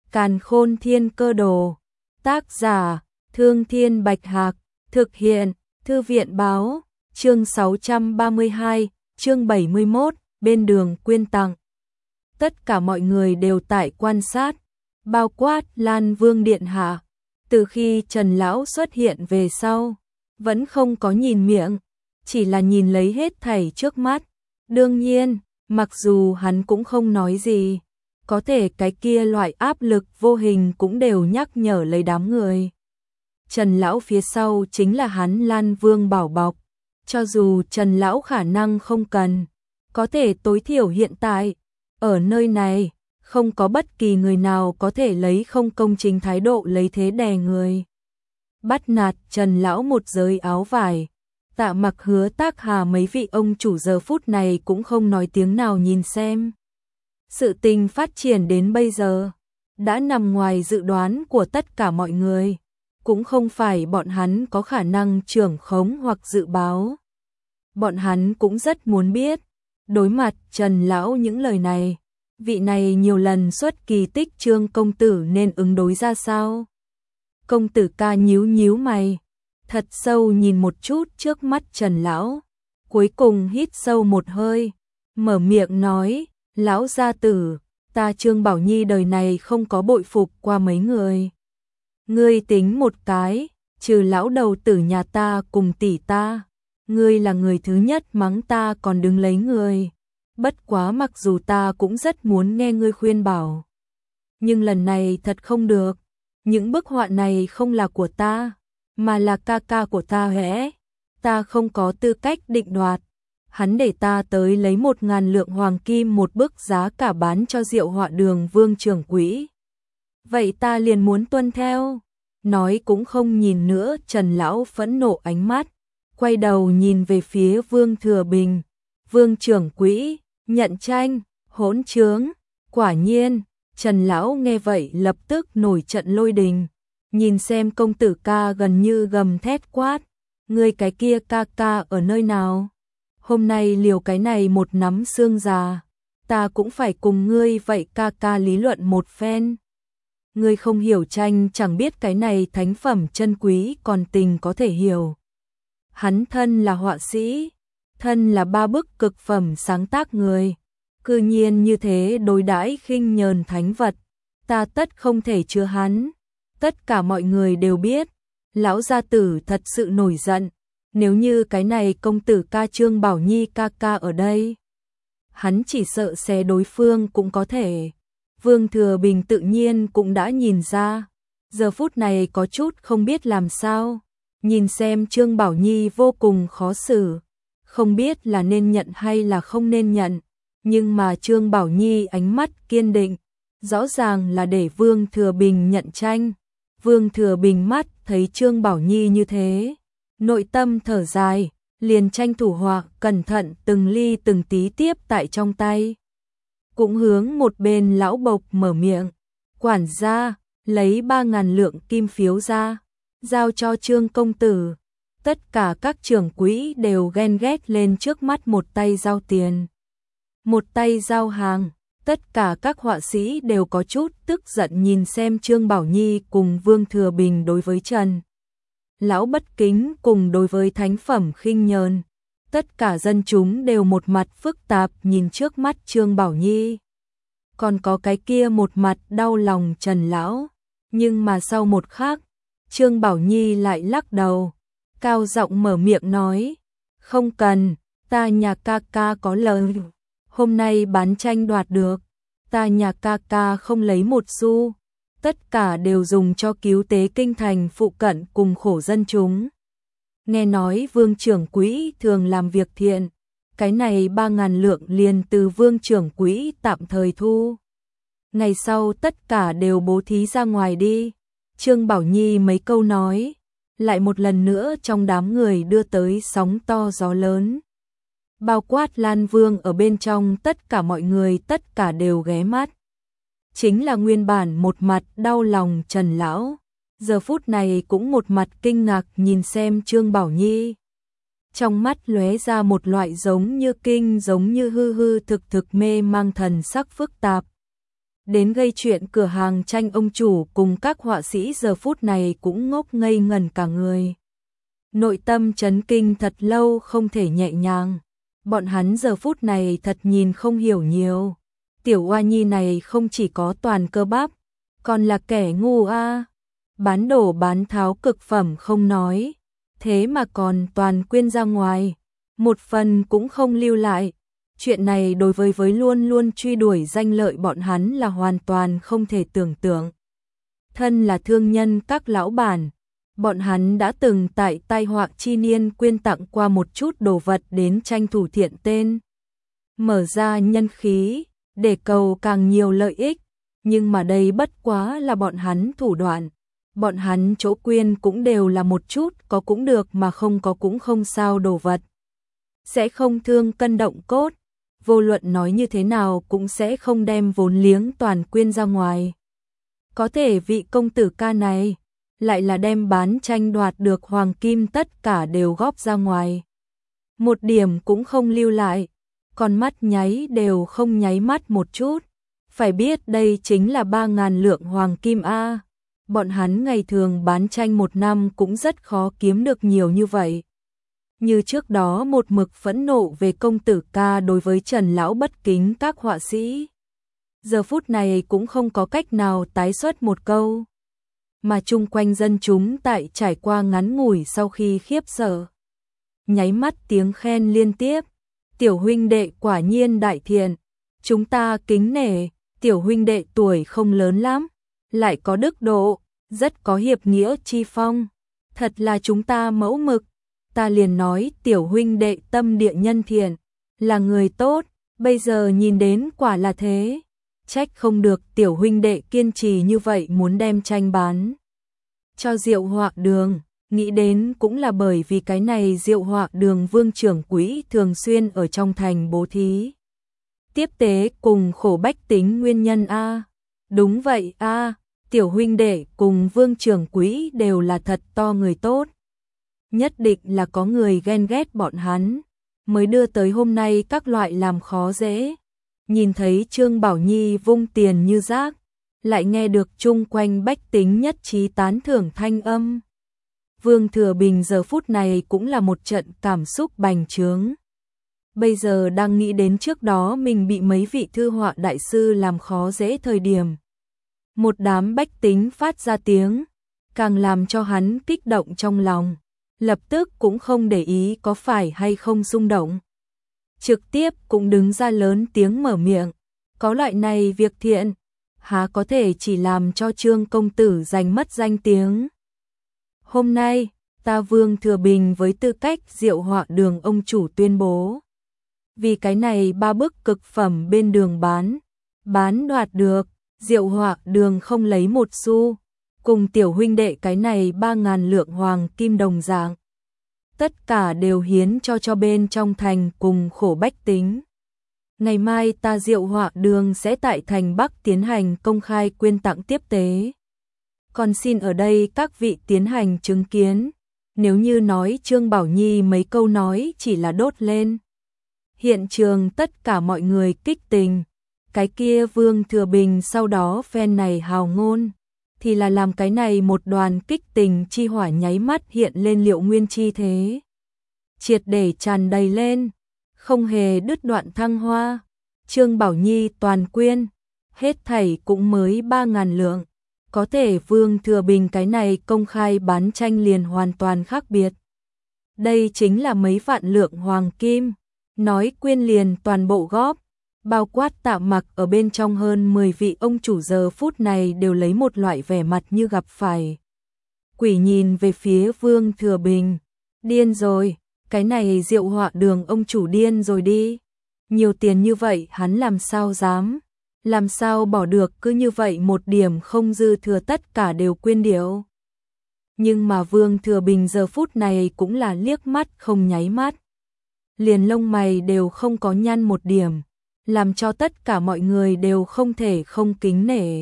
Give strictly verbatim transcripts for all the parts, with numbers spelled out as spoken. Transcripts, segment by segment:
Càn Khôn Thiên Cơ Đồ. Tác giả: Thương Thiên Bạch Hạc. Thực hiện: Thư viện Báo. Chương sáu trăm ba mươi hai, chương bảy mươi mốt, bên đường quyên tặng. Tất cả mọi người đều tại quan sát, bao quát Lan Vương điện hạ. Từ khi Trần lão xuất hiện về sau, vẫn không có nhìn miệng, chỉ là nhìn lấy hết thảy trước mắt. Đương nhiên, mặc dù hắn cũng không nói gì, có thể cái kia loại áp lực vô hình cũng đều nhắc nhở lấy đám người. Trần lão phía sau chính là hắn Lan Vương bảo bọc, cho dù Trần lão khả năng không cần, có thể tối thiểu hiện tại, ở nơi này, không có bất kỳ người nào có thể lấy không công chính thái độ lấy thế đè người. Bắt nạt Trần lão một giới áo vải, Tạ Mặc, Hứa Tác Hà mấy vị ông chủ giờ phút này cũng không nói tiếng nào nhìn xem. Sự tình phát triển đến bây giờ, đã nằm ngoài dự đoán của tất cả mọi người, cũng không phải bọn hắn có khả năng trưởng khống hoặc dự báo. Bọn hắn cũng rất muốn biết, đối mặt Trần lão những lời này, vị này nhiều lần xuất kỳ tích Trương công tử nên ứng đối ra sao. Công tử ca nhíu nhíu mày, thật sâu nhìn một chút trước mắt Trần lão, cuối cùng hít sâu một hơi, mở miệng nói: lão gia tử, ta Trương Bảo Nhi đời này không có bội phục qua mấy người. Ngươi tính một cái, trừ lão đầu tử nhà ta cùng tỷ ta, ngươi là người thứ nhất mắng ta còn đứng lấy người. Bất quá mặc dù ta cũng rất muốn nghe ngươi khuyên bảo, nhưng lần này thật không được. Những bức họa này không là của ta, mà là ca ca của ta hẽ. Ta không có tư cách định đoạt. Hắn để ta tới lấy một ngàn lượng hoàng kim một bức giá cả bán cho Diệu Họa Đường Vương trưởng quỹ. Vậy ta liền muốn tuân theo. Nói cũng không nhìn nữa, Trần lão phẫn nộ ánh mắt, quay đầu nhìn về phía Vương Thừa Bình. Vương trưởng quỹ, nhận tranh, hỗn trướng. Quả nhiên, Trần lão nghe vậy lập tức nổi trận lôi đình, nhìn xem công tử ca gần như gầm thét quát: ngươi cái kia ca ca ở nơi nào? Hôm nay liều cái này một nắm xương già, ta cũng phải cùng ngươi vậy ca ca lý luận một phen. Ngươi không hiểu tranh, chẳng biết cái này thánh phẩm chân quý, còn tình có thể hiểu. Hắn thân là họa sĩ, thân là ba bức cực phẩm sáng tác người, cư nhiên như thế đối đãi khinh nhờn thánh vật, ta tất không thể chứa hắn. Tất cả mọi người đều biết, lão gia tử thật sự nổi giận. Nếu như cái này công tử ca Trương Bảo Nhi ca ca ở đây, hắn chỉ sợ xé đối phương cũng có thể. Vương Thừa Bình tự nhiên cũng đã nhìn ra, giờ phút này có chút không biết làm sao, nhìn xem Trương Bảo Nhi vô cùng khó xử, không biết là nên nhận hay là không nên nhận, nhưng mà Trương Bảo Nhi ánh mắt kiên định, rõ ràng là để Vương Thừa Bình nhận tranh. Vương Thừa Bình mắt thấy Trương Bảo Nhi như thế, nội tâm thở dài, liền tranh thủ họa cẩn thận từng ly từng tí tiếp tại trong tay. Cũng hướng một bên lão bộc mở miệng: quản gia, lấy ba ngàn lượng kim phiếu ra, giao cho Trương công tử. Tất cả các trưởng quỹ đều ghen ghét lên trước mắt một tay giao tiền, một tay giao hàng. Tất cả các họa sĩ đều có chút tức giận nhìn xem Trương Bảo Nhi cùng Vương Thừa Bình đối với Trần lão bất kính cùng đối với thánh phẩm khinh nhờn. Tất cả dân chúng đều một mặt phức tạp nhìn trước mắt Trương Bảo Nhi, còn có cái kia một mặt đau lòng Trần lão. Nhưng mà sau một khắc, Trương Bảo Nhi lại lắc đầu, cao giọng mở miệng nói: không cần, ta nhà ca ca có lời, hôm nay bán tranh đoạt được, ta nhà ca ca không lấy một xu, tất cả đều dùng cho cứu tế kinh thành phụ cận cùng khổ dân chúng. Nghe nói Vương trưởng quỹ thường làm việc thiện, cái này ba ngàn lượng liền từ Vương trưởng quỹ tạm thời thu. Ngày sau tất cả đều bố thí ra ngoài đi. Trương Bảo Nhi mấy câu nói, lại một lần nữa trong đám người đưa tới sóng to gió lớn. Bao quát Lan Vương ở bên trong, tất cả mọi người tất cả đều ghé mắt. Chính là nguyên bản một mặt đau lòng Trần lão, giờ phút này cũng một mặt kinh ngạc nhìn xem Trương Bảo Nhi. Trong mắt lóe ra một loại giống như kinh giống như hư hư thực thực mê mang thần sắc phức tạp. đến gây chuyện cửa hàng tranh ông chủ cùng các họa sĩ giờ phút này cũng ngốc ngây ngẩn cả người. Nội tâm chấn kinh thật lâu không thể nhẹ nhàng, bọn hắn giờ phút này thật nhìn không hiểu nhiều. Tiểu oa nhi này không chỉ có toàn cơ bắp, còn là kẻ ngu a. À. Bán đổ bán tháo cực phẩm không nói, thế mà còn toàn quyên ra ngoài, một phần cũng không lưu lại. Chuyện này đối với với luôn luôn truy đuổi danh lợi bọn hắn là hoàn toàn không thể tưởng tượng. Thân là thương nhân các lão bản, bọn hắn đã từng tại tai họa chi niên quyên tặng qua một chút đồ vật đến tranh thủ thiện tên, mở ra nhân khí, để cầu càng nhiều lợi ích, nhưng mà đây bất quá là bọn hắn thủ đoạn. Bọn hắn chỗ quyên cũng đều là một chút có cũng được mà không có cũng không sao đồ vật. Sẽ không thương cân động cốt, vô luận nói như thế nào cũng sẽ không đem vốn liếng toàn quyên ra ngoài. Có thể vị công tử ca này lại là đem bán tranh đoạt được hoàng kim tất cả đều góp ra ngoài. Một điểm cũng không lưu lại, còn mắt nháy đều không nháy mắt một chút. Phải biết đây chính là ba ngàn lượng hoàng kim a. Bọn hắn ngày thường bán tranh một năm cũng rất khó kiếm được nhiều như vậy. Như trước đó một mực phẫn nộ về công tử ca đối với Trần lão bất kính các họa sĩ. Giờ phút này cũng không có cách nào tái xuất một câu. Mà chung quanh dân chúng tại trải qua ngắn ngủi sau khi khiếp sợ. Nháy mắt tiếng khen liên tiếp. Tiểu huynh đệ quả nhiên đại thiện. Chúng ta kính nể, tiểu huynh đệ tuổi không lớn lắm, lại có đức độ, rất có hiệp nghĩa chi phong. Thật là chúng ta mẫu mực. Ta liền nói tiểu huynh đệ tâm địa nhân thiện, là người tốt, bây giờ nhìn đến quả là thế. Trách không được tiểu huynh đệ kiên trì như vậy muốn đem tranh bán cho Diệu Họa Đường, nghĩ đến cũng là bởi vì cái này Diệu Họa Đường vương trưởng quỹ thường xuyên ở trong thành bố thí. Tiếp tế cùng khổ bách tính nguyên nhân a. Đúng vậy a, tiểu huynh đệ cùng vương trưởng quỹ đều là thật to người tốt. Nhất định là có người ghen ghét bọn hắn, mới đưa tới hôm nay các loại làm khó dễ. Nhìn thấy Trương Bảo Nhi vung tiền như rác, lại nghe được chung quanh bách tính nhất trí tán thưởng thanh âm. Vương Thừa Bình giờ phút này cũng là một trận cảm xúc bành trướng. Bây giờ đang nghĩ đến trước đó mình bị mấy vị thư họa đại sư làm khó dễ thời điểm. Một đám bách tính phát ra tiếng, càng làm cho hắn kích động trong lòng. Lập tức cũng không để ý có phải hay không xung động. Trực tiếp cũng đứng ra lớn tiếng mở miệng. Có loại này việc thiện, há có thể chỉ làm cho Trương công tử giành mất danh tiếng. Hôm nay, ta Vương Thừa Bình với tư cách Diệu Họa Đường ông chủ tuyên bố. Vì cái này ba bức cực phẩm bên đường bán, bán đoạt được, Diệu Họa Đường không lấy một xu. Cùng tiểu huynh đệ cái này ba ngàn lượng hoàng kim đồng dạng. Tất cả đều hiến cho cho bên trong thành cùng khổ bách tính. Ngày mai ta Diệu Họa Đường sẽ tại thành Bắc tiến hành công khai quyên tặng tiếp tế. Còn xin ở đây các vị tiến hành chứng kiến. Nếu như nói Trương Bảo Nhi mấy câu nói chỉ là đốt lên. Hiện trường tất cả mọi người kích tình. Cái kia Vương Thừa Bình sau đó phen này hào ngôn. Thì là làm cái này một đoàn kích tình chi hỏa nháy mắt hiện lên liệu nguyên chi thế. Triệt để tràn đầy lên, không hề đứt đoạn thăng hoa. Trương Bảo Nhi toàn quyên, hết thảy cũng mới ba ngàn lượng. Có thể Vương Thừa Bình cái này công khai bán tranh liền hoàn toàn khác biệt. Đây chính là mấy vạn lượng hoàng kim, nói quyên liền toàn bộ góp. Bao quát Tạ Mặc ở bên trong hơn mười vị ông chủ giờ phút này đều lấy một loại vẻ mặt như gặp phải. Quỷ nhìn về phía Vương Thừa Bình. Điên rồi, cái này Diệu Họa Đường ông chủ điên rồi đi. Nhiều tiền như vậy hắn làm sao dám, làm sao bỏ được cứ như vậy một điểm không dư thừa tất cả đều quyên điệu. Nhưng mà Vương Thừa Bình giờ phút này cũng là liếc mắt không nháy mắt. Liền lông mày đều không có nhăn một điểm. Làm cho tất cả mọi người đều không thể không kính nể.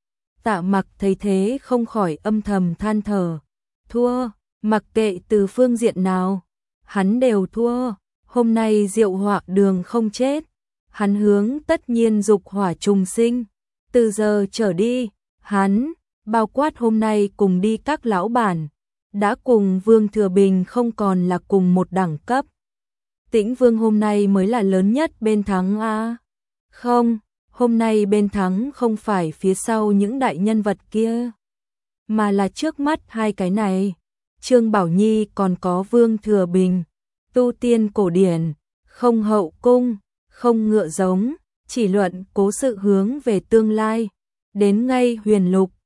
Tạ Mặc thấy thế không khỏi âm thầm than thở. Thua, mặc kệ từ phương diện nào, hắn đều thua. Hôm nay Diệu Họa Đường không chết, hắn hướng tất nhiên dục hỏa trùng sinh. Từ giờ trở đi, hắn, bao quát hôm nay cùng đi các lão bản, đã cùng Vương Thừa Bình không còn là cùng một đẳng cấp. Tĩnh Vương hôm nay mới là lớn nhất bên thắng a. Không, hôm nay bên thắng không phải phía sau những đại nhân vật kia, mà là trước mắt hai cái này. Trương Bảo Nhi còn có Vương Thừa Bình, tu tiên cổ điển, không hậu cung, không ngựa giống, chỉ luận cố sự hướng về tương lai. Đến ngay huyền lục,